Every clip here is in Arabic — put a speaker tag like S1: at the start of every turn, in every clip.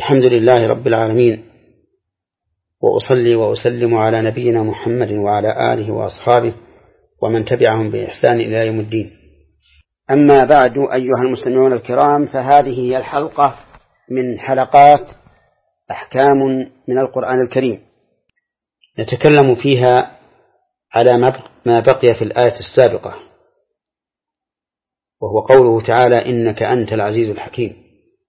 S1: الحمد لله رب العالمين، وأصلي وأسلم على نبينا محمد وعلى آله وأصحابه ومن تبعهم بإحسان إلى يوم الدين. أما بعد، أيها المستمعون الكرام، فهذه هي الحلقة من حلقات أحكام من القرآن الكريم، نتكلم فيها على ما بقي في الآية السابقة، وهو قوله تعالى: إنك أنت العزيز الحكيم.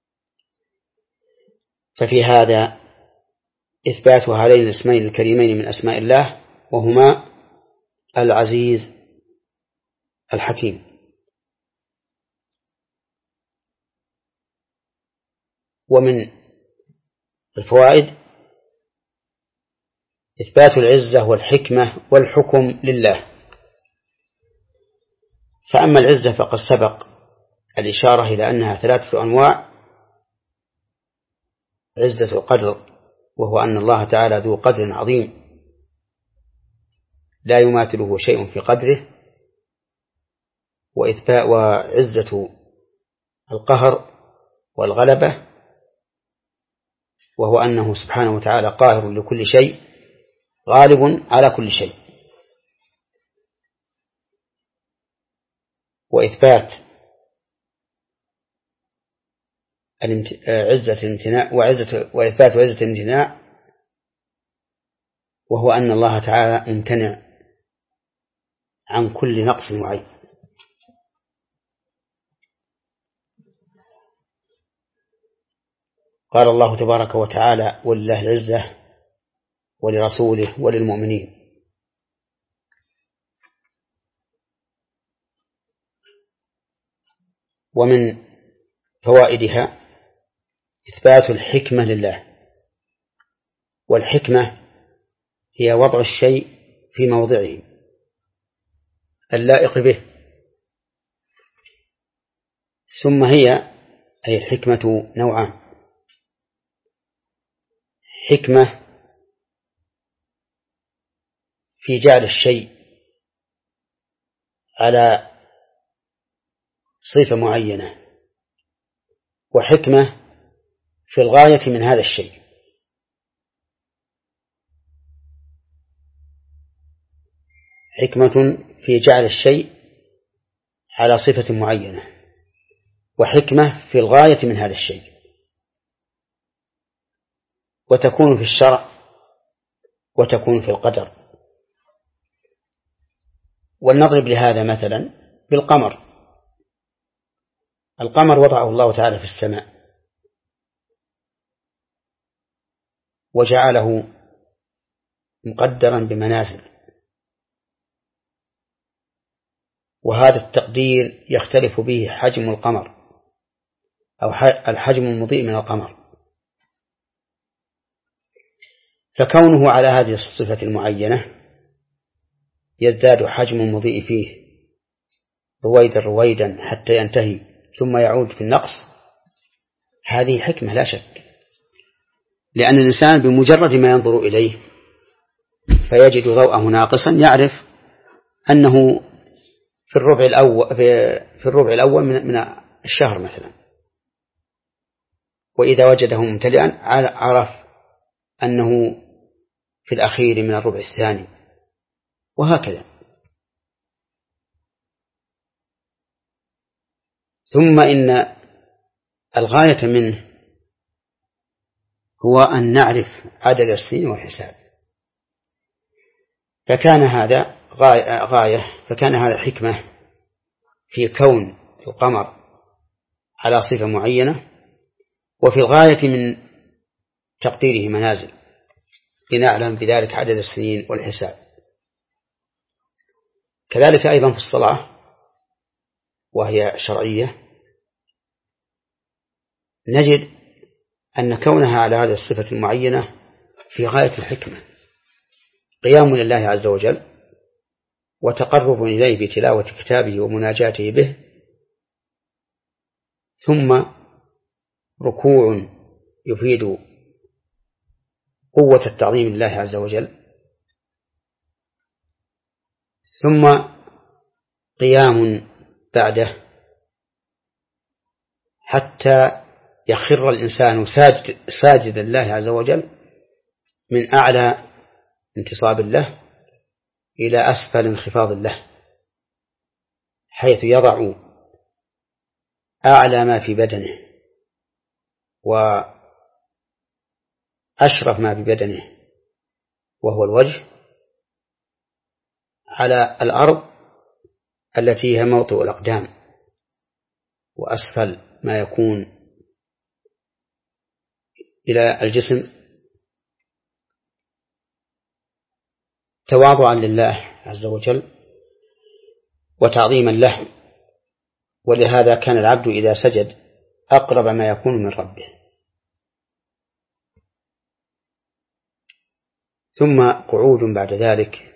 S1: ففي هذا إثبات هذين الاسمين الكريمين من أسماء الله، وهما العزيز الحكيم. ومن الفوائد إثبات العزة والحكمة والحكم لله. فأما العزة فقد سبق الإشارة إلى أنها 3 أنواع: عزة القدر، وهو أن الله تعالى ذو قدر عظيم لا يماثله شيء في قدره، وعزة القهر والغلبة، وهو أنه سبحانه وتعالى قاهر لكل شيء غالب على كل شيء. وإثبات عزة الامتناع وإثبات عزة الامتناع، وهو أن الله تعالى ممتنع عن كل نقص وعيب. قال الله تبارك وتعالى: ولله العزة ولرسوله وللمؤمنين. ومن فوائدها إثبات الحكمة لله. والحكمة هي وضع الشيء في موضعه اللائق به. ثم أي الحكمة نوعان: حكمة في جعل الشيء على صفة معينة، وحكمة في الغاية من هذا الشيء. حكمة في جعل الشيء على صفة معينة، وحكمة في الغاية من هذا الشيء. وتكون في الشرع وتكون في القدر. ولنضرب لهذا مثلا بالقمر. القمر وضعه الله تعالى في السماء، وجعله مقدرا بمنازل، وهذا التقدير يختلف به حجم القمر أو الحجم المضيء من القمر. فكونه على هذه الصفة المعينة يزداد حجم المضيء فيه رويدا حتى ينتهي ثم يعود في النقص. هذه حكمة لا شك، لأن الإنسان بمجرد ما ينظر إليه فيجد ضوءه ناقصا يعرف أنه في الربع الأول من الشهر مثلا، وإذا وجده ممتلئا عرف أنه في الأخير من الربع الثاني، وهكذا. ثم إن الغاية منه هو أن نعرف عدد السنين والحساب، فكان هذا فكان هذا حكمة في كون القمر على صفة معينة، وفي الغاية من تقديره منازل لنعلم بذلك عدد السنين والحساب. كذلك أيضا في الصلاة، وهي شرعية، نجد أن كونها على هذه الصفة المعينة في غاية الحكمة، قيام لله عز وجل وتقرب إليه بتلاوة كتابه ومناجاته به، ثم ركوع يفيد قوة التعظيم لله عز وجل، ثم قيام بعده حتى يخر الإنسان ساجدا لله عز وجل من أعلى انتصاب له إلى أسفل انخفاض له، حيث يضع أعلى ما في بدنه وأشرف ما في بدنه وهو الوجه على الأرض التي هي موطئ الأقدام، وأسفل ما يكون إلى الجسم تواضعا لله عز وجل وتعظيما له. ولهذا كان العبد إذا سجد أقرب ما يكون من ربه. ثم قعود بعد ذلك،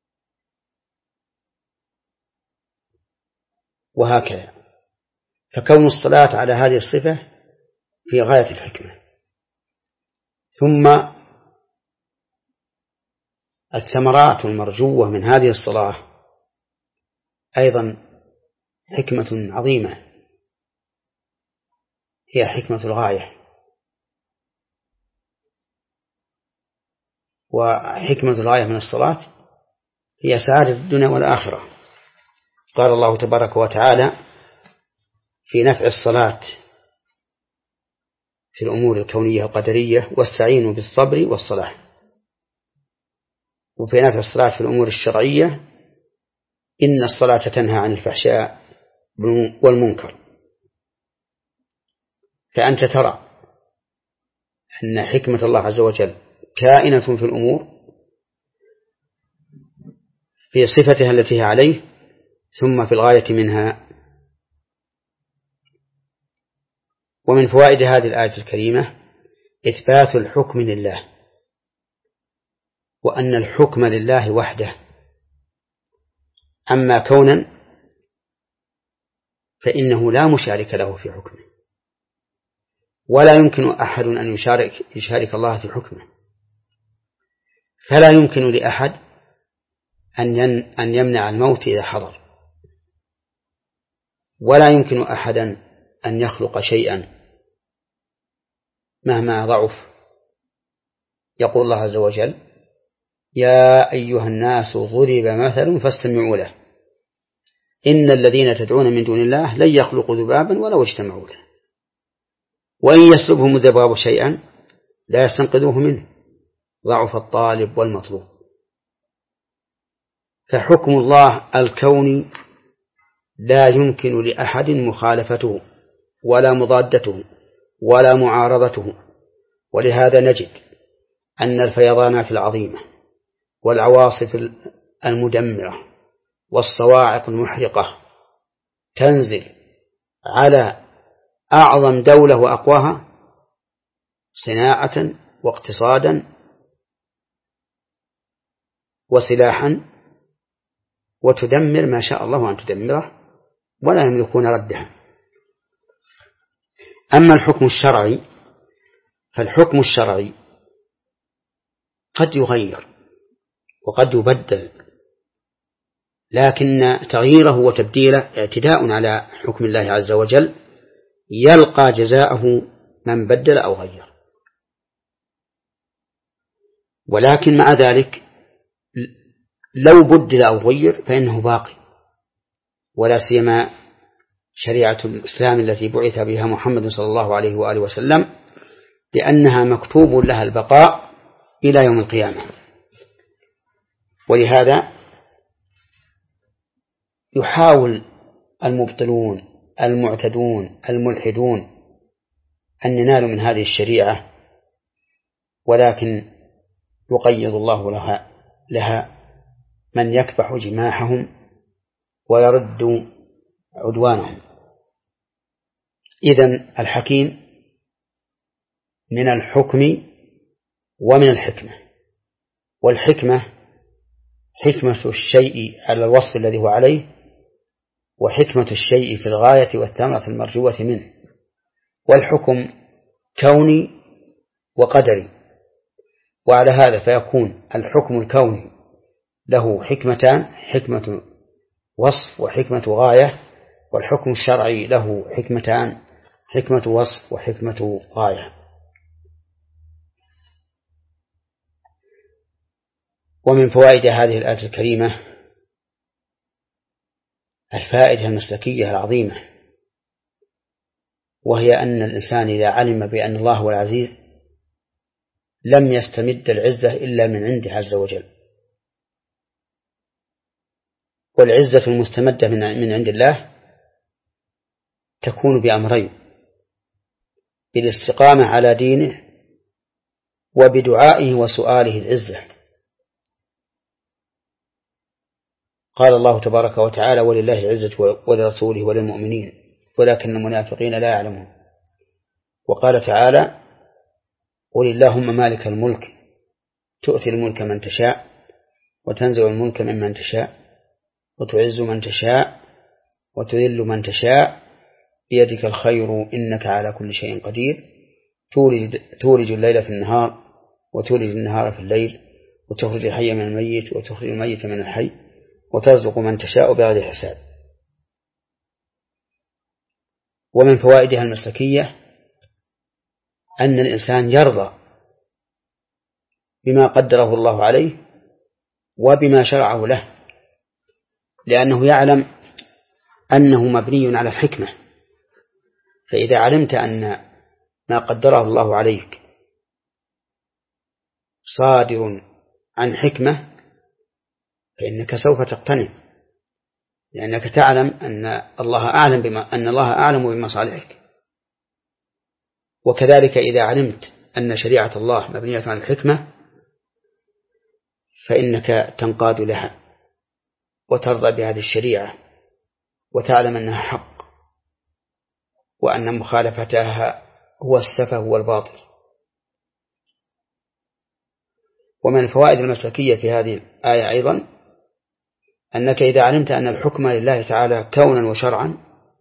S1: وهكذا. فكون الصلاة على هذه الصفة في غاية الحكمة. ثم الثمرات المرجوة من هذه الصلاة أيضا حكمة عظيمة، هي حكمة الغاية. وحكمة الغاية من الصلاة هي سعادة الدنيا والآخرة. قال الله تبارك وتعالى في نفع الصلاة في الأمور الكونية القدرية: واستعينوا بالصبر والصلاة. وفي نفع الصلاة في الأمور الشرعية: إن الصلاة تنهى عن الفحشاء والمنكر. فأنت ترى أن حكمة الله عز وجل كائنة في الأمور في صفتها التي هي عليه، ثم في الغاية منها. ومن فوائد هذه الآية الكريمة إثبات الحكم لله، وأن الحكم لله وحده. أما كونا فإنه لا مشارك له في حكمه، ولا يمكن أحد أن يشارك الله في حكمه. فلا يمكن لأحد أن يمنع الموت إذا حضر، ولا يمكن أحدا أن يخلق شيئا مهما ضعف. يقول الله عز وجل: يا أيها الناس ضرب مثل فاستمعوا له إن الذين تدعون من دون الله لن يخلقوا ذبابا ولو اجتمعوا له وإن يسلبهم الذباب شيئا لا يستنقذوه منه ضعف الطالب والمطلوب. فحكم الله الكوني لا يمكن لأحد مخالفته ولا مضادته ولا معارضته. ولهذا نجد أن الفيضانات العظيمة والعواصف المدمرة والصواعق المحرقة تنزل على أعظم دولة وأقواها صناعة واقتصادا وسلاحا، وتدمر ما شاء الله أن تدمره ولا يملكون ردها. أما الحكم الشرعي فالحكم الشرعي قد يغير وقد يبدل، لكن تغييره وتبديله اعتداء على حكم الله عز وجل يلقى جزاءه من بدل أو غير. ولكن مع ذلك لو بدل أو غير فإنه باقي، ولا سيما شريعة الإسلام التي بعث بها محمد صلى الله عليه وآله وسلم، لأنها مكتوب لها البقاء إلى يوم القيامة. ولهذا يحاول المبطلون المعتدون الملحدون أن ينالوا من هذه الشريعة، ولكن يقيض الله لها من يكبح جماحهم ويرد عدوانهم. إذن الحكيم من الحكم ومن الحكمة. والحكمة حكمة الشيء على الوصف الذي هو عليه، وحكمة الشيء في الغاية والثمرة المرجوة منه. والحكم كوني وقدري، وعلى هذا فيكون الحكم الكوني له حكمتان: حكمة وصف وحكمة غاية. والحكم الشرعي له حكمتان: حكمة وصف وحكمة غاية. ومن فوائد هذه الآية الكريمة الفائدة المسلكية العظيمة، وهي أن الإنسان إذا علم بأن الله هو العزيز لم يستمد العزة إلا من عنده عز وجل. والعزة المستمدة من عند الله تكون بأمرين: بالاستقامة على دينه وبدعائه وسؤاله العزة. قال الله تبارك وتعالى: ولله العزة ولرسوله وللمؤمنين ولكن المنافقين لا يعلمون. وقال تعالى: قل اللهم مالك الملك تؤتي الملك من تشاء وتنزع الملك ممن تشاء وتعز من تشاء وتذل من تشاء بيدك الخير إنك على كل شيء قدير تولج الليل في النهار وتولج النهار في الليل وتخرج الحي من الميت وتخرج الميت من الحي وترزق من تشاء بغير حساب. ومن فوائدها المسلكية أن الإنسان يرضى بما قدره الله عليه وبما شرعه له، لأنه يعلم أنه مبني على الحكمة. فإذا علمت أن ما قدره الله عليك صادر عن حكمة فإنك سوف تقتنع، لأنك تعلم أن الله أعلم بمصالحك. وكذلك إذا علمت أن شريعة الله مبنية على الحكمة فإنك تنقاد لها وترضى بهذه الشريعة وتعلم أنها حق وأن مخالفتها هو السفه والباطل. ومن الفوائد المسلكية في هذه الآية أيضا أنك إذا علمت أن الحكم لله تعالى كونا وشرعا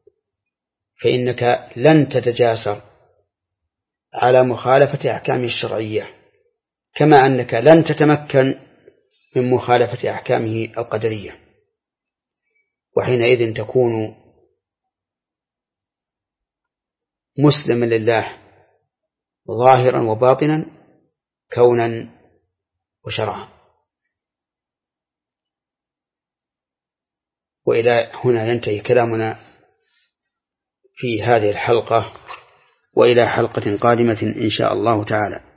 S1: فإنك لن تتجاسر على مخالفة أحكامه الشرعية، كما أنك لن تتمكن من مخالفة أحكامه القدرية، وحينئذ تكون مسلما لله ظاهرا وباطنا كونا وشرعا. وإلى هنا ينتهي كلامنا في هذه الحلقة، وإلى حلقة قادمة إن شاء الله تعالى.